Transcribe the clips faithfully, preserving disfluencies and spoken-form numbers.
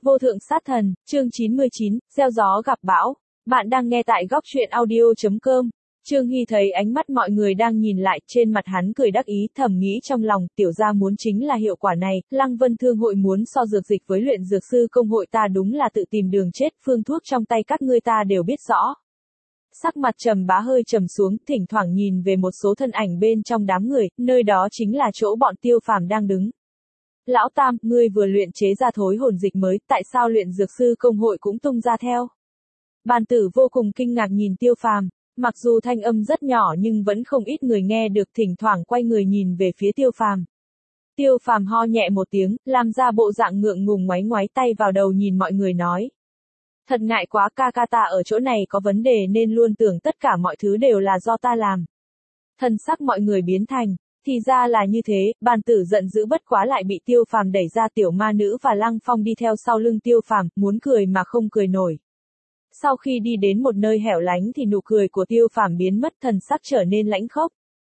Vô thượng sát thần, chương chín mươi chín, gieo gió gặp bão. Bạn đang nghe tại góc truyện audio chấm com. Trương Hy thấy ánh mắt mọi người đang nhìn lại, trên mặt hắn cười đắc ý, thầm nghĩ trong lòng, tiểu gia muốn chính là hiệu quả này, Lăng Vân Thương hội muốn so dược dịch với luyện dược sư công hội ta đúng là tự tìm đường chết, phương thuốc trong tay các ngươi ta đều biết rõ. Sắc mặt Trầm Bá hơi trầm xuống, thỉnh thoảng nhìn về một số thân ảnh bên trong đám người, nơi đó chính là chỗ bọn Tiêu Phàm đang đứng. Lão Tam, ngươi vừa luyện chế ra thối hồn dịch mới, tại sao luyện dược sư công hội cũng tung ra theo? Bàn tử vô cùng kinh ngạc nhìn Tiêu Phàm, mặc dù thanh âm rất nhỏ nhưng vẫn không ít người nghe được, thỉnh thoảng quay người nhìn về phía Tiêu Phàm. Tiêu Phàm ho nhẹ một tiếng, làm ra bộ dạng ngượng ngùng ngoáy ngoáy tay vào đầu nhìn mọi người nói. Thật ngại quá, ca ca ta ở chỗ này có vấn đề nên luôn tưởng tất cả mọi thứ đều là do ta làm. Thần sắc mọi người biến thành. Thì ra là như thế, bàn tử giận dữ bất quá lại bị Tiêu Phàm đẩy ra, tiểu ma nữ và Lăng Phong đi theo sau lưng Tiêu Phàm, muốn cười mà không cười nổi. Sau khi đi đến một nơi hẻo lánh thì nụ cười của Tiêu Phàm biến mất, thần sắc trở nên lãnh khốc.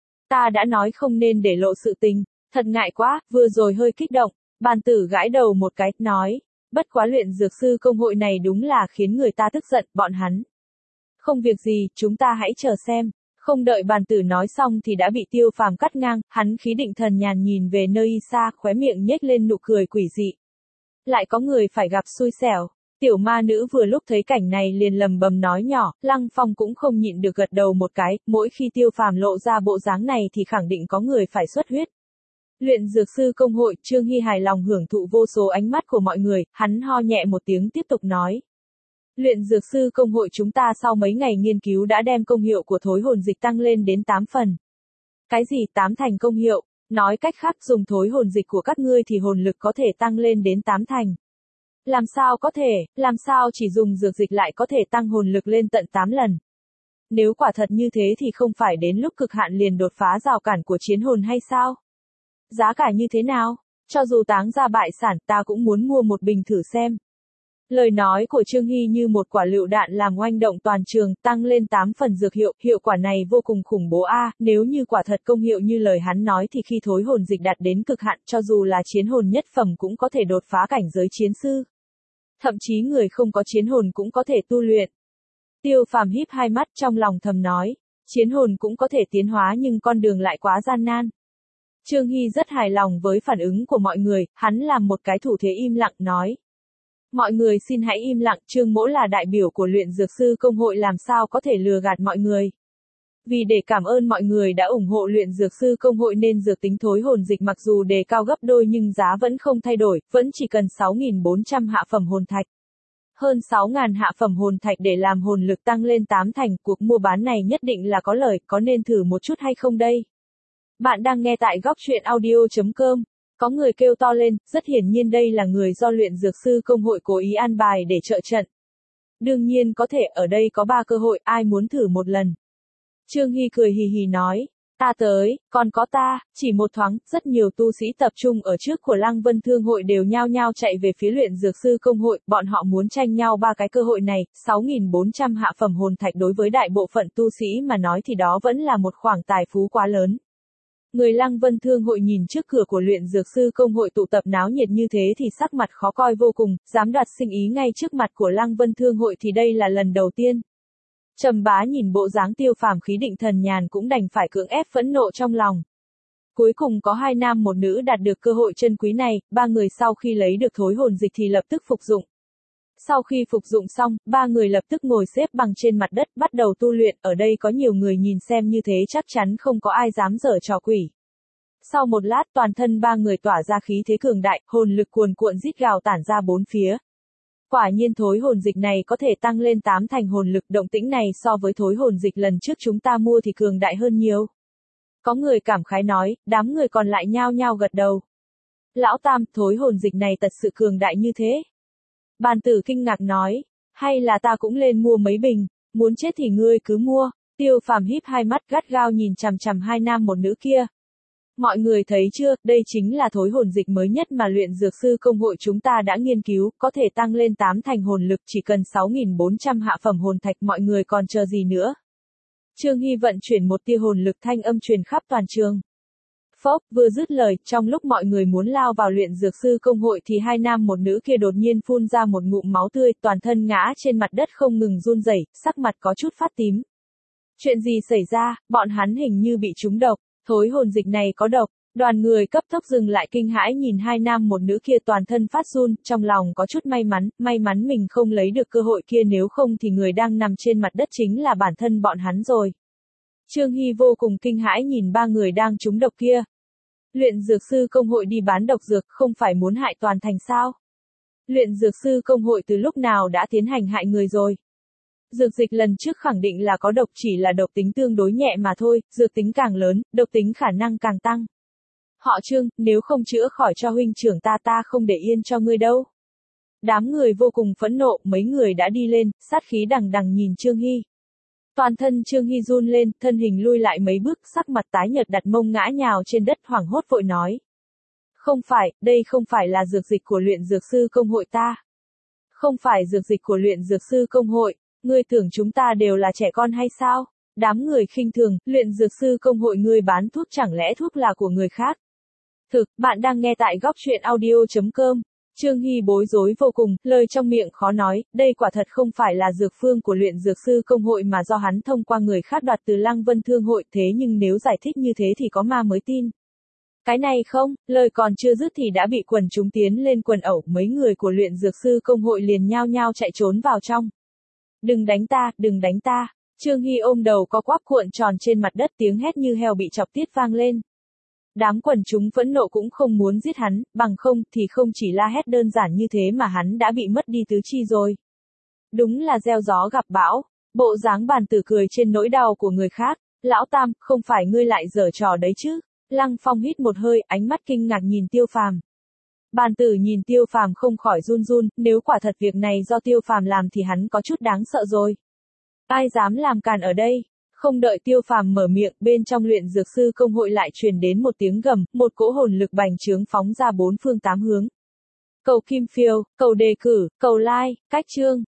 Ta đã nói không nên để lộ sự tình, thật ngại quá, vừa rồi hơi kích động, bàn tử gãi đầu một cái, nói, bất quá luyện dược sư công hội này đúng là khiến người ta tức giận, bọn hắn. Không việc gì, chúng ta hãy chờ xem. Không đợi bàn tử nói xong thì đã bị Tiêu Phàm cắt ngang, hắn khí định thần nhàn nhìn về nơi xa, khóe miệng nhếch lên nụ cười quỷ dị. Lại có người phải gặp xui xẻo. Tiểu ma nữ vừa lúc thấy cảnh này liền lầm bầm nói nhỏ, Lăng Phong cũng không nhịn được gật đầu một cái, mỗi khi Tiêu Phàm lộ ra bộ dáng này thì khẳng định có người phải xuất huyết. Luyện dược sư công hội, Trương Hy hài lòng hưởng thụ vô số ánh mắt của mọi người, hắn ho nhẹ một tiếng tiếp tục nói. Luyện dược sư công hội chúng ta sau mấy ngày nghiên cứu đã đem công hiệu của thối hồn dịch tăng lên đến tám phần. Cái gì tám thành công hiệu? Nói cách khác dùng thối hồn dịch của các ngươi thì hồn lực có thể tăng lên đến tám thành. Làm sao có thể, làm sao chỉ dùng dược dịch lại có thể tăng hồn lực lên tận tám lần? Nếu quả thật như thế thì không phải đến lúc cực hạn liền đột phá rào cản của chiến hồn hay sao? Giá cả như thế nào? Cho dù táng ra bại sản ta cũng muốn mua một bình thử xem. Lời nói của Trương Hy như một quả lựu đạn làm oanh động toàn trường, tăng lên tám phần dược hiệu, hiệu quả này vô cùng khủng bố a, à, nếu như quả thật công hiệu như lời hắn nói thì khi thối hồn dịch đạt đến cực hạn cho dù là chiến hồn nhất phẩm cũng có thể đột phá cảnh giới chiến sư. Thậm chí người không có chiến hồn cũng có thể tu luyện. Tiêu Phàm híp hai mắt trong lòng thầm nói, chiến hồn cũng có thể tiến hóa nhưng con đường lại quá gian nan. Trương Hy rất hài lòng với phản ứng của mọi người, hắn làm một cái thủ thế im lặng nói. Mọi người xin hãy im lặng, Trương Mỗ là đại biểu của luyện dược sư công hội làm sao có thể lừa gạt mọi người. Vì để cảm ơn mọi người đã ủng hộ luyện dược sư công hội nên dược tính thối hồn dịch mặc dù đề cao gấp đôi nhưng giá vẫn không thay đổi, vẫn chỉ cần sáu nghìn bốn trăm hạ phẩm hồn thạch. Hơn sáu nghìn hạ phẩm hồn thạch để làm hồn lực tăng lên tám thành, cuộc mua bán này nhất định là có lời, có nên thử một chút hay không đây? Bạn đang nghe tại góc truyện audio chấm com. Có người kêu to lên, rất hiển nhiên đây là người do luyện dược sư công hội cố ý an bài để trợ trận. Đương nhiên có thể, ở đây có ba cơ hội, ai muốn thử một lần. Trương Hy cười hì hì nói, ta tới, còn có ta, chỉ một thoáng, rất nhiều tu sĩ tập trung ở trước của Lăng Vân Thương hội đều nhao nhao chạy về phía luyện dược sư công hội, bọn họ muốn tranh nhau ba cái cơ hội này, sáu nghìn bốn trăm hạ phẩm hồn thạch đối với đại bộ phận tu sĩ mà nói thì đó vẫn là một khoản tài phú quá lớn. Người Lăng Vân Thương hội nhìn trước cửa của luyện dược sư công hội tụ tập náo nhiệt như thế thì sắc mặt khó coi vô cùng, dám đoạt sinh ý ngay trước mặt của Lăng Vân Thương hội thì đây là lần đầu tiên. Trầm Bá nhìn bộ dáng Tiêu Phàm khí định thần nhàn cũng đành phải cưỡng ép phẫn nộ trong lòng. Cuối cùng có hai nam một nữ đạt được cơ hội chân quý này, ba người sau khi lấy được thối hồn dịch thì lập tức phục dụng. Sau khi phục dụng xong, ba người lập tức ngồi xếp bằng trên mặt đất bắt đầu tu luyện, ở đây có nhiều người nhìn xem như thế chắc chắn không có ai dám giở trò quỷ. Sau một lát toàn thân ba người tỏa ra khí thế cường đại, hồn lực cuồn cuộn rít gào tản ra bốn phía. Quả nhiên thối hồn dịch này có thể tăng lên tám thành hồn lực, động tĩnh này so với thối hồn dịch lần trước chúng ta mua thì cường đại hơn nhiều. Có người cảm khái nói, đám người còn lại nhao nhao gật đầu. Lão Tam, thối hồn dịch này thật sự cường đại như thế. Bàn tử kinh ngạc nói, hay là ta cũng lên mua mấy bình, muốn chết thì ngươi cứ mua. Tiêu Phàm híp hai mắt gắt gao nhìn chằm chằm hai nam một nữ kia. Mọi người thấy chưa, đây chính là thối hồn dịch mới nhất mà luyện dược sư công hội chúng ta đã nghiên cứu, có thể tăng lên tám thành hồn lực chỉ cần sáu nghìn bốn trăm hạ phẩm hồn thạch, mọi người còn chờ gì nữa. Trương Hy vận chuyển một tia hồn lực thanh âm truyền khắp toàn trường. Phốc, vừa dứt lời, trong lúc mọi người muốn lao vào luyện dược sư công hội thì hai nam một nữ kia đột nhiên phun ra một ngụm máu tươi, toàn thân ngã trên mặt đất không ngừng run rẩy, sắc mặt có chút phát tím. Chuyện gì xảy ra, bọn hắn hình như bị trúng độc, thối hồn dịch này có độc. Đoàn người cấp tốc dừng lại kinh hãi nhìn hai nam một nữ kia toàn thân phát run, trong lòng có chút may mắn, may mắn mình không lấy được cơ hội kia, nếu không thì người đang nằm trên mặt đất chính là bản thân bọn hắn rồi. Trương Hy vô cùng kinh hãi nhìn ba người đang trúng độc kia. Luyện dược sư công hội đi bán độc dược, không phải muốn hại toàn thành sao? Luyện dược sư công hội từ lúc nào đã tiến hành hại người rồi? Dược dịch lần trước khẳng định là có độc, chỉ là độc tính tương đối nhẹ mà thôi, dược tính càng lớn, độc tính khả năng càng tăng. Họ Trương, nếu không chữa khỏi cho huynh trưởng ta ta không để yên cho ngươi đâu. Đám người vô cùng phẫn nộ, mấy người đã đi lên, sát khí đằng đằng nhìn Trương Hy. Toàn thân Trương Hy run lên, thân hình lui lại mấy bước, sắc mặt tái nhợt đặt mông ngã nhào trên đất, hoảng hốt vội nói. Không phải, đây không phải là dược dịch của luyện dược sư công hội ta. Không phải dược dịch của luyện dược sư công hội, ngươi tưởng chúng ta đều là trẻ con hay sao? Đám người khinh thường, luyện dược sư công hội ngươi bán thuốc chẳng lẽ thuốc là của người khác? Thực, bạn đang nghe tại góc truyện audio chấm com. Trương Hy bối rối vô cùng, lời trong miệng khó nói, đây quả thật không phải là dược phương của luyện dược sư công hội mà do hắn thông qua người khác đoạt từ Lăng Vân Thương hội, thế nhưng nếu giải thích như thế thì có ma mới tin. Cái này không, lời còn chưa dứt thì đã bị quần chúng tiến lên quần ẩu, mấy người của luyện dược sư công hội liền nhao nhao chạy trốn vào trong. Đừng đánh ta, đừng đánh ta. Trương Hy ôm đầu có quắp cuộn tròn trên mặt đất, tiếng hét như heo bị chọc tiết vang lên. Đám quần chúng phẫn nộ cũng không muốn giết hắn, bằng không thì không chỉ la hét đơn giản như thế mà hắn đã bị mất đi tứ chi rồi. Đúng là gieo gió gặp bão, bộ dáng Bàn Tử cười trên nỗi đau của người khác. Lão Tam, không phải ngươi lại giở trò đấy chứ? Lăng Phong hít một hơi, ánh mắt kinh ngạc nhìn Tiêu Phàm. Bàn Tử nhìn Tiêu Phàm không khỏi run run, nếu quả thật việc này do Tiêu Phàm làm thì hắn có chút đáng sợ rồi. Ai dám làm càn ở đây? Không đợi Tiêu Phàm mở miệng, bên trong luyện dược sư công hội lại truyền đến một tiếng gầm, một cỗ hồn lực bành trướng phóng ra bốn phương tám hướng. Cầu kim phiếu, cầu đề cử, cầu like, cách chương.